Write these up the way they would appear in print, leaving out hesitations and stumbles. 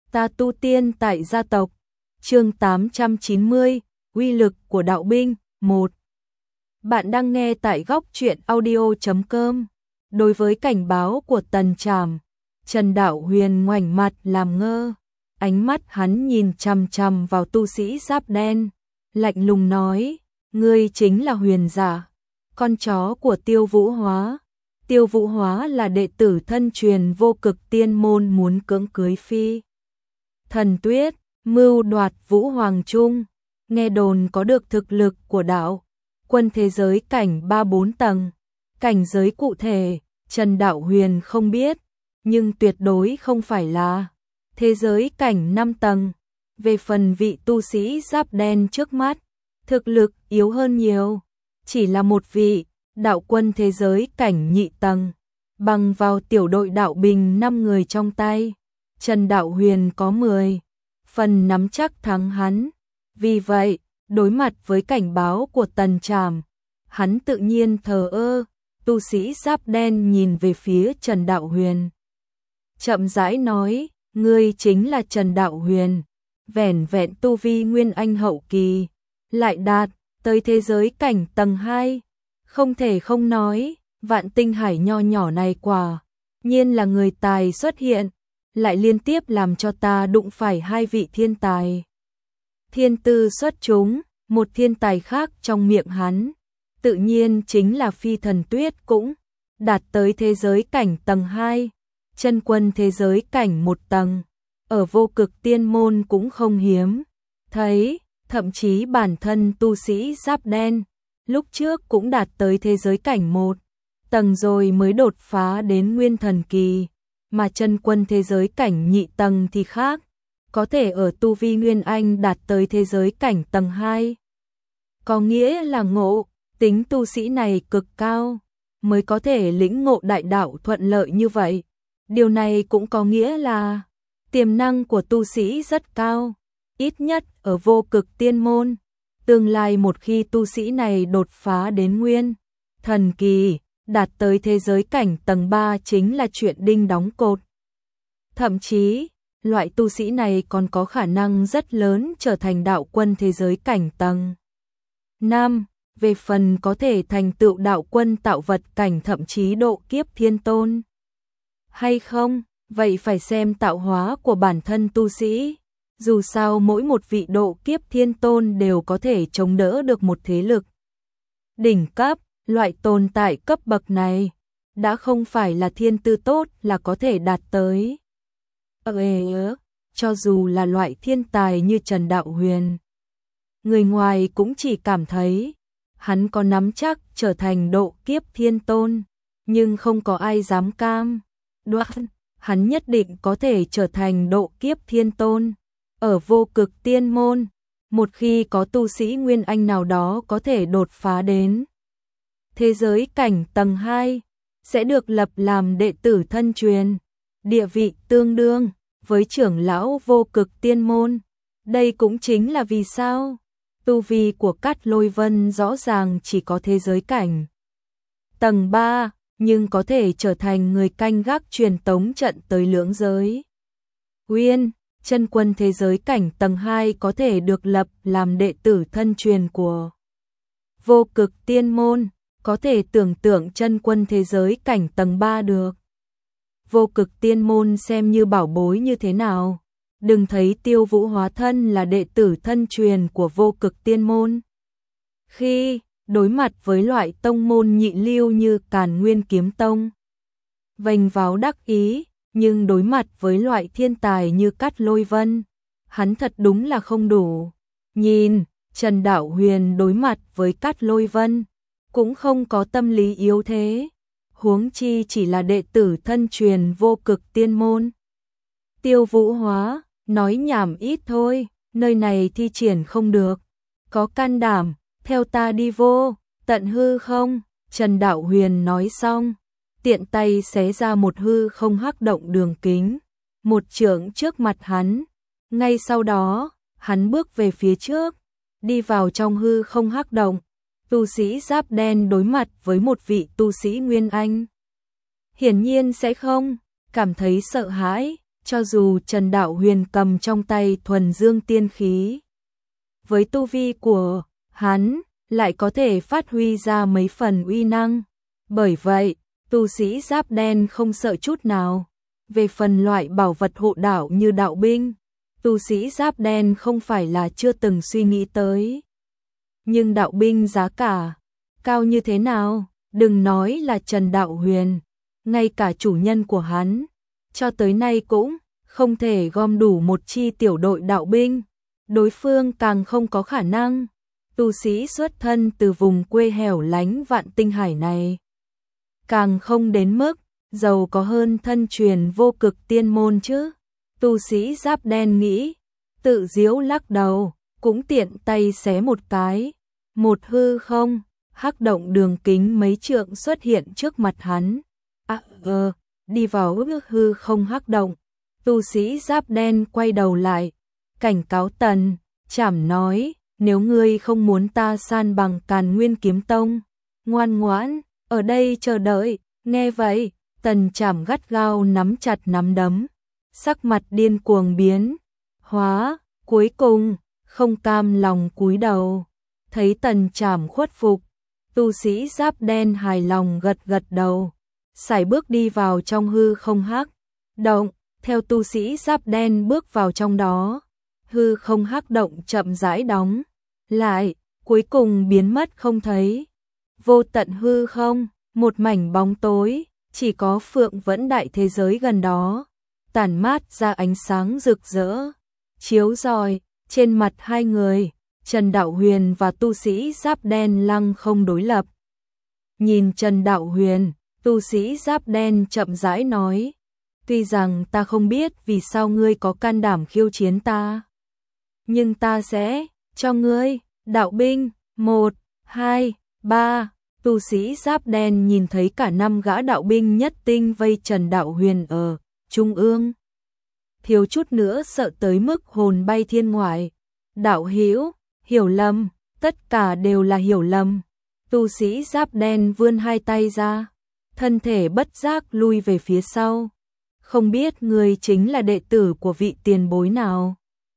Ta tu tiên tại gia tộc. Chương 890, uy lực của đạo binh 1. Bạn đang nghe tại góc truyện audio.com. Đối với cảnh báo của Tần Trảm, Trần Đạo Huyền ngoảnh mặt làm ngơ, ánh mắt hắn nhìn chằm chằm vào tu sĩ giáp đen, lạnh lùng nói: "Ngươi chính là Huyền giả, con chó của Tiêu Vũ Hóa." Tiêu Vũ Hóa là đệ tử thân truyền Vô Cực Tiên môn, muốn cưỡng cưới Phi Thần Tuyết, mưu đoạt Vũ Hoàng Trung. Nghe đồn có được thực lực của đạo quân thế giới cảnh 3-4 tầng. Cảnh giới cụ thể, Trần Đạo Huyền không biết, nhưng tuyệt đối không phải là thế giới cảnh 5 tầng. Về phần vị tu sĩ giáp đen trước mắt, thực lực yếu hơn nhiều, chỉ là một vị đạo quân thế giới cảnh nhị tầng. Bằng vào tiểu đội đạo binh 5 người trong tay, Trần Đạo Huyền có 10 phần nắm chắc thắng hắn. Vì vậy, đối mặt với cảnh báo của Tần Trảm, hắn tự nhiên thờ ơ. Tu sĩ giáp đen nhìn về phía Trần Đạo Huyền, chậm rãi nói: "Ngươi chính là Trần Đạo Huyền, vẻn vẹn tu vi Nguyên Anh hậu kỳ, lại đạt tới thế giới cảnh tầng 2. Không thể không nói, Vạn Tinh Hải nho nhỏ này quả nhiên là người tài xuất hiện, lại liên tiếp làm cho ta đụng phải hai vị thiên tài. Thiên tư xuất chúng." Một thiên tài khác trong miệng hắn, tự nhiên chính là Phi Thần Tuyết, cũng đạt tới thế giới cảnh tầng 2, chân quân thế giới cảnh 1 tầng, ở Vô Cực Tiên môn cũng không hiếm thấy. Thậm chí bản thân tu sĩ giáp đen lúc trước cũng đạt tới thế giới cảnh 1 tầng rồi mới đột phá đến Nguyên Thần kỳ, mà chân quân thế giới cảnh nhị tầng thì khác, có thể ở tu vi Nguyên Anh đạt tới thế giới cảnh tầng 2. Có nghĩa là ngộ tính tu sĩ này cực cao, mới có thể lĩnh ngộ đại đạo thuận lợi như vậy. Điều này cũng có nghĩa là tiềm năng của tu sĩ rất cao, ít nhất ở Vô Cực Tiên môn. Tương lai một khi tu sĩ này đột phá đến Nguyên Thần kỳ, đạt tới thế giới cảnh tầng 3 chính là chuyện đinh đóng cột. Thậm chí, loại tu sĩ này còn có khả năng rất lớn trở thành đạo quân thế giới cảnh tầng 5, về phần có thể thành tựu đạo quân tạo vật cảnh, thậm chí độ kiếp thiên tôn hay không, vậy phải xem tạo hóa của bản thân tu sĩ. Dù sao mỗi một vị độ kiếp thiên tôn đều có thể chống đỡ được một thế lực đỉnh cấp. Loại tồn tại cấp bậc này đã không phải là thiên tư tốt là có thể đạt tới. Cho dù là loại thiên tài như Trần Đạo Huyền, người ngoài cũng chỉ cảm thấy hắn có nắm chắc trở thành độ kiếp thiên tôn, nhưng không có ai dám cam đoan hắn nhất định có thể trở thành độ kiếp thiên tôn. Ở Vô Cực Tiên môn, một khi có tu sĩ Nguyên Anh nào đó có thể đột phá đến thế giới cảnh tầng 2, sẽ được lập làm đệ tử thân truyền, địa vị tương đương với trưởng lão Vô Cực Tiên môn. Đây cũng chính là vì sao tu vi của Cát Lôi Vân rõ ràng chỉ có thế giới cảnh tầng 3, nhưng có thể trở thành người canh gác truyền tống trận tới lưỡng giới Nguyên. Chân quân thế giới cảnh tầng 2 có thể được lập làm đệ tử thân truyền của Vô Cực Tiên môn, có thể tưởng tượng chân quân thế giới cảnh tầng 3 được Vô Cực Tiên môn xem như bảo bối như thế nào. Đừng thấy Tiêu Vũ Hóa thân là đệ tử thân truyền của Vô Cực Tiên môn, khi đối mặt với loại tông môn nhị lưu như Càn Nguyên Kiếm Tông, vênh váo đắc ý, nhưng đối mặt với loại thiên tài như Cát Lôi Vân, hắn thật đúng là không đủ. Nhìn Trần Đạo Huyền đối mặt với Cát Lôi Vân cũng không có tâm lý yếu thế, huống chi chỉ là đệ tử thân truyền Vô Cực Tiên môn. Tiêu Vũ Hóa nói nhảm ít thôi, nơi này thi triển không được, có can đảm theo ta đi vô tận hư không. Trần Đạo Huyền nói xong, tiện tay xé ra một hư không hắc động đường kính, một chưởng trước mặt hắn. Ngay sau đó, hắn bước về phía trước, đi vào trong hư không hắc động. Tu sĩ giáp đen đối mặt với một vị tu sĩ Nguyên Anh, hiển nhiên sẽ không cảm thấy sợ hãi, cho dù Trần Đạo Huyền cầm trong tay thuần dương tiên khí, với tu vi của hắn lại có thể phát huy ra mấy phần uy năng. Bởi vậy, tu sĩ giáp đen không sợ chút nào. Về phần loại bảo vật hộ đạo như đạo binh, tu sĩ giáp đen không phải là chưa từng suy nghĩ tới. Nhưng đạo binh giá cả cao như thế nào, đừng nói là Trần Đạo Huyền, ngay cả chủ nhân của hắn, cho tới nay cũng không thể gom đủ một chi tiểu đội đạo binh. Đối phương càng không có khả năng. Tu sĩ xuất thân từ vùng quê hẻo lánh Vạn Tinh Hải này, càng không đến mức giàu có hơn thân truyền vô cực tiên môn chứ. Tu sĩ giáp đen nghĩ, tự giễu lắc đầu, cũng tiện tay xé một cái. Một hư không, hắc động đường kính mấy trượng xuất hiện trước mặt hắn. Đi vào hư không hắc động. Tu sĩ giáp đen quay đầu lại, cảnh cáo Tần Trảm nói, nếu ngươi không muốn ta san bằng Càn Nguyên Kiếm Tông, ngoan ngoãn, ở đây chờ đợi. Nghe vậy, Tần Trảm gắt gao nắm chặt nắm đấm, sắc mặt điên cuồng biến hóa, cuối cùng không cam lòng cúi đầu. Thấy Tần Trảm khuất phục, tu sĩ giáp đen hài lòng gật gật đầu, sải bước đi vào trong hư không hắc động. Theo tu sĩ giáp đen bước vào trong đó, hư không hắc động chậm rãi đóng lại, cuối cùng biến mất không thấy. Vô tận hư không, một mảnh bóng tối, chỉ có Phượng Vẫn Đại thế giới gần đó tản mát ra ánh sáng rực rỡ, chiếu rọi trên mặt hai người. Trần Đạo Huyền và tu sĩ giáp đen lăng không đối lập. Nhìn Trần Đạo Huyền, tu sĩ giáp đen chậm rãi nói, tuy rằng ta không biết vì sao ngươi có can đảm khiêu chiến ta, nhưng ta sẽ cho ngươi đạo binh. 1, 2, 3. Tu sĩ giáp đen nhìn thấy cả 5 gã đạo binh nhất tinh vây Trần Đạo Huyền ở trung ương, thiếu chút nữa sợ tới mức hồn bay thiên ngoại. Đạo hữu, hiểu lầm, tất cả đều là hiểu lầm. Tu sĩ giáp đen vươn hai tay ra, thân thể bất giác lui về phía sau. Không biết người chính là đệ tử của vị tiền bối nào.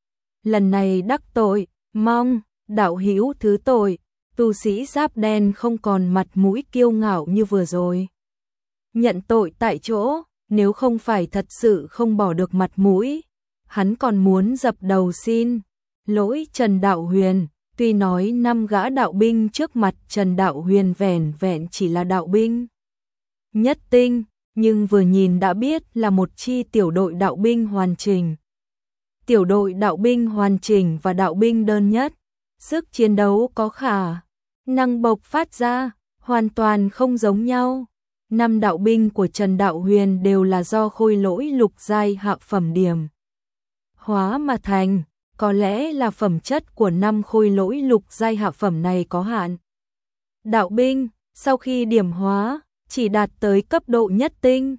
Lần này đắc tội, mong đạo hữu thứ tội. Tu sĩ giáp đen không còn mặt mũi kiêu ngạo như vừa rồi. Nhận tội tại chỗ, nếu không phải thật sự không bỏ được mặt mũi, hắn còn muốn dập đầu xin lỗi Trần Đạo Huyền. Tuy nói 5 gã đạo binh trước mặt Trần Đạo Huyền vẻn vẹn chỉ là đạo binh nhất tinh, nhưng vừa nhìn đã biết là một chi tiểu đội đạo binh hoàn chỉnh. Tiểu đội đạo binh hoàn chỉnh và đạo binh đơn nhất, sức chiến đấu có khả năng bộc phát ra hoàn toàn không giống nhau. 5 đạo binh của Trần Đạo Huyền đều là do khôi lỗi lục giai hạ phẩm điểm hóa mà thành. Có lẽ là phẩm chất của 5 khôi lỗi lục giai hạ phẩm này có hạn. Đạo binh, sau khi điểm hóa, chỉ đạt tới cấp độ nhất tinh.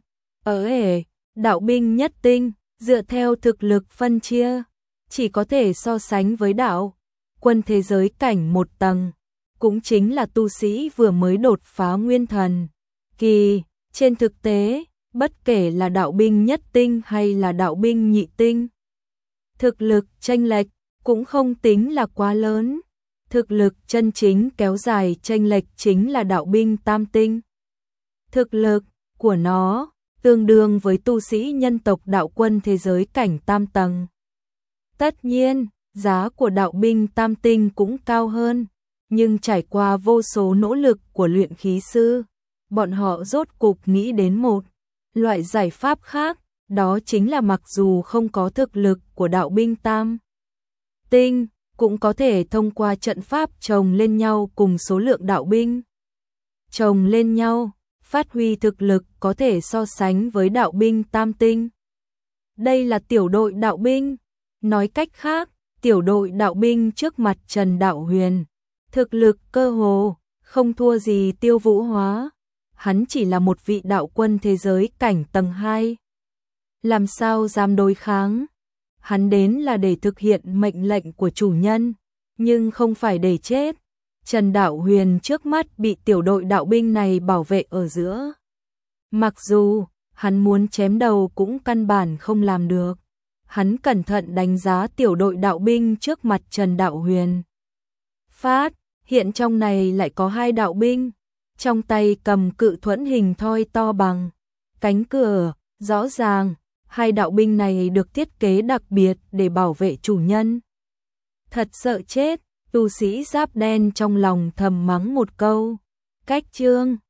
Đạo binh nhất tinh, dựa theo thực lực phân chia, chỉ có thể so sánh với đạo quân thế giới cảnh 1 tầng, cũng chính là tu sĩ vừa mới đột phá nguyên thần kỳ. Trên thực tế, bất kể là đạo binh nhất tinh hay là đạo binh nhị tinh, thực lực chênh lệch cũng không tính là quá lớn. Thực lực chân chính kéo dài chênh lệch chính là đạo binh tam tinh. Thực lực của nó tương đương với tu sĩ nhân tộc đạo quân thế giới cảnh tam tầng. Tất nhiên, giá của đạo binh tam tinh cũng cao hơn, nhưng trải qua vô số nỗ lực của luyện khí sư, bọn họ rốt cục nghĩ đến một loại giải pháp khác. Đó chính là mặc dù không có thực lực của đạo binh tam tinh, cũng có thể thông qua trận pháp chồng lên nhau cùng số lượng đạo binh chồng lên nhau, phát huy thực lực có thể so sánh với đạo binh tam tinh. Đây là tiểu đội đạo binh. Nói cách khác, tiểu đội đạo binh trước mặt Trần Đạo Huyền, thực lực cơ hồ không thua gì Tiêu Vũ Hóa. Hắn chỉ là một vị đạo quân thế giới cảnh tầng 2. Làm sao dám đối kháng? Hắn đến là để thực hiện mệnh lệnh của chủ nhân, nhưng không phải để chết. Trần Đạo Huyền trước mắt bị tiểu đội đạo binh này bảo vệ ở giữa. Mặc dù hắn muốn chém đầu cũng căn bản không làm được. Hắn cẩn thận đánh giá tiểu đội đạo binh trước mặt Trần Đạo Huyền. Phát hiện trong này lại có 2 đạo binh, trong tay cầm cự thuẫn hình thoi to bằng cánh cửa, rõ ràng 2 đạo binh này được thiết kế đặc biệt để bảo vệ chủ nhân. Thật sợ chết, tu sĩ giáp đen trong lòng thầm mắng một câu. Cách chương